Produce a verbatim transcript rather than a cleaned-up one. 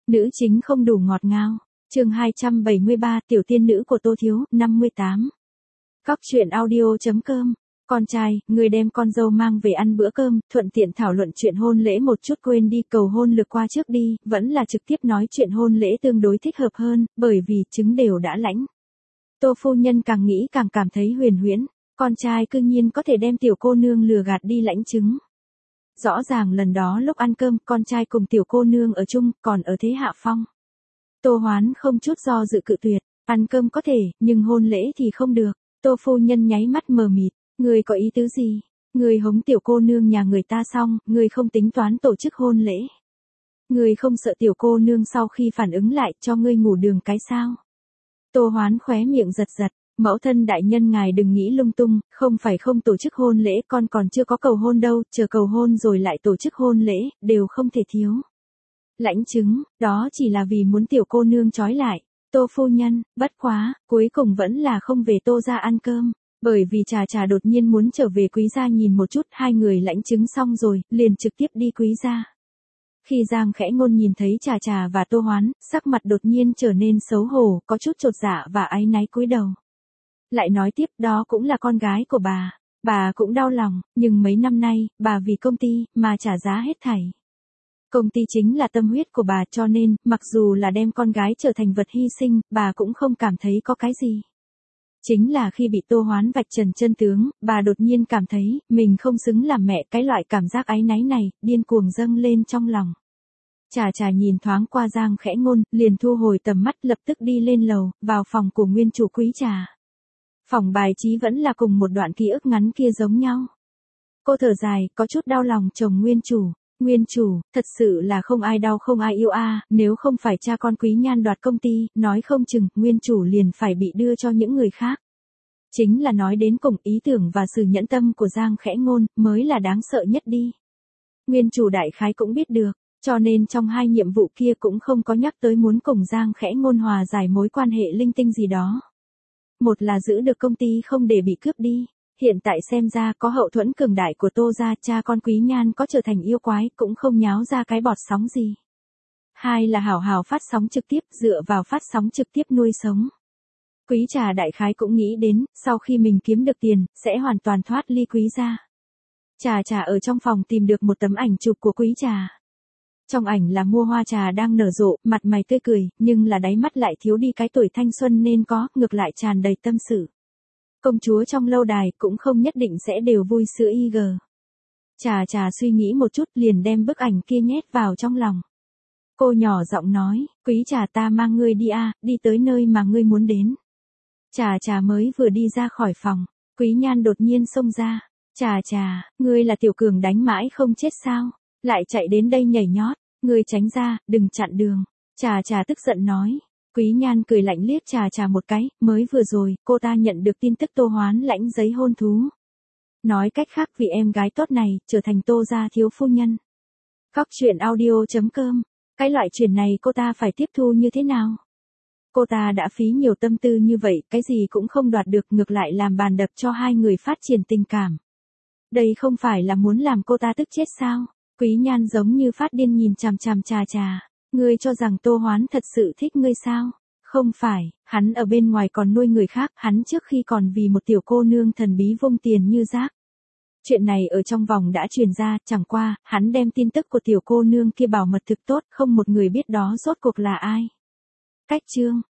Nữ chính không đủ ngọt ngào. Chương hai trăm bảy mươi ba, tiểu tiên nữ của Tô Thiếu, năm mươi tám. Cóc truyện audio.com. Con trai, người đem con dâu mang về ăn bữa cơm, thuận tiện thảo luận chuyện hôn lễ một chút, quên đi cầu hôn lược qua trước đi, vẫn là trực tiếp nói chuyện hôn lễ tương đối thích hợp hơn, bởi vì trứng đều đã lãnh. Tô phu nhân càng nghĩ càng cảm thấy huyền huyễn, con trai cư nhiên có thể đem tiểu cô nương lừa gạt đi lãnh trứng. Rõ ràng lần đó lúc ăn cơm, con trai cùng tiểu cô nương ở chung, còn ở thế hạ phong. Tô Hoán không chút do dự cự tuyệt, ăn cơm có thể, nhưng hôn lễ thì không được. Tô phu nhân nháy mắt mờ mịt, người có ý tứ gì? Người hống tiểu cô nương nhà người ta xong, người không tính toán tổ chức hôn lễ. Người không sợ tiểu cô nương sau khi phản ứng lại cho ngươi ngủ đường cái sao? Tô Hoán khóe miệng giật giật, mẫu thân đại nhân ngài đừng nghĩ lung tung, không phải không tổ chức hôn lễ, con còn chưa có cầu hôn đâu, chờ cầu hôn rồi lại tổ chức hôn lễ, đều không thể thiếu. Lãnh chứng, đó chỉ là vì muốn tiểu cô nương trói lại. Tô phu nhân, bất quá, cuối cùng vẫn là không về Tô gia ăn cơm, bởi vì Trà Trà đột nhiên muốn trở về Quý gia nhìn một chút, hai người lãnh chứng xong rồi, liền trực tiếp đi Quý gia. Khi Giang Khẽ Ngôn nhìn thấy Trà Trà và Tô Hoán, sắc mặt đột nhiên trở nên xấu hổ, có chút chột dạ và áy náy cúi đầu. Lại nói tiếp, đó cũng là con gái của bà, bà cũng đau lòng, nhưng mấy năm nay, bà vì công ty, mà trả giá hết thảy. Công ty chính là tâm huyết của bà, cho nên, mặc dù là đem con gái trở thành vật hy sinh, bà cũng không cảm thấy có cái gì. Chính là khi bị Tô Hoán vạch trần chân tướng, bà đột nhiên cảm thấy, mình không xứng làm mẹ, cái loại cảm giác áy náy này, điên cuồng dâng lên trong lòng. Trà Trà nhìn thoáng qua Giang Khẽ Ngôn, liền thu hồi tầm mắt, lập tức đi lên lầu, vào phòng của nguyên chủ Quý Trà. Phòng bài trí vẫn là cùng một đoạn ký ức ngắn kia giống nhau. Cô thở dài, có chút đau lòng chồng nguyên chủ. Nguyên chủ, thật sự là không ai đau không ai yêu a, à, nếu không phải cha con Quý Nhan đoạt công ty, nói không chừng, nguyên chủ liền phải bị đưa cho những người khác. Chính là nói đến cùng, ý tưởng và sự nhẫn tâm của Giang Khẽ Ngôn, mới là đáng sợ nhất đi. Nguyên chủ đại khái cũng biết được, cho nên trong hai nhiệm vụ kia cũng không có nhắc tới muốn cùng Giang Khẽ Ngôn hòa giải mối quan hệ linh tinh gì đó. Một là giữ được công ty không để bị cướp đi. Hiện tại xem ra có hậu thuẫn cường đại của Tô gia, cha con Quý Nhan có trở thành yêu quái cũng không nháo ra cái bọt sóng gì. Hai là hảo hảo phát sóng trực tiếp, dựa vào phát sóng trực tiếp nuôi sống. Quý Trà đại khái cũng nghĩ đến, sau khi mình kiếm được tiền, sẽ hoàn toàn thoát ly Quý gia. Trà Trà ở trong phòng tìm được một tấm ảnh chụp của Quý Trà. Trong ảnh là mua hoa trà đang nở rộ, mặt mày tươi cười, nhưng là đáy mắt lại thiếu đi cái tuổi thanh xuân nên có, ngược lại tràn đầy tâm sự. Công chúa trong lâu đài cũng không nhất định sẽ đều vui sữa y gờ. Trà Trà suy nghĩ một chút liền đem bức ảnh kia nhét vào trong lòng. Cô nhỏ giọng nói, Quý Trà ta mang ngươi đi a, đi tới nơi mà ngươi muốn đến. Trà Trà mới vừa đi ra khỏi phòng, Quý Nhan đột nhiên xông ra. Trà Trà, ngươi là tiểu cường đánh mãi không chết sao? Lại chạy đến đây nhảy nhót, ngươi tránh ra, đừng chặn đường. Trà Trà tức giận nói. Quý Nhan cười lạnh liếc Trà Trà một cái, mới vừa rồi, cô ta nhận được tin tức Tô Hoán lãnh giấy hôn thú. Nói cách khác vì em gái tốt này, trở thành Tô gia thiếu phu nhân. Cóc truyện audio.com, cái loại chuyện này cô ta phải tiếp thu như thế nào? Cô ta đã phí nhiều tâm tư như vậy, cái gì cũng không đoạt được, ngược lại làm bàn đập cho hai người phát triển tình cảm. Đây không phải là muốn làm cô ta tức chết sao? Quý Nhan giống như phát điên nhìn chằm chằm Trà Trà. Ngươi cho rằng Tô Hoán thật sự thích ngươi sao? Không phải, hắn ở bên ngoài còn nuôi người khác, hắn trước khi còn vì một tiểu cô nương thần bí vung tiền như rác. Chuyện này ở trong vòng đã truyền ra, chẳng qua, hắn đem tin tức của tiểu cô nương kia bảo mật thực tốt, không một người biết đó rốt cuộc là ai. Cách chương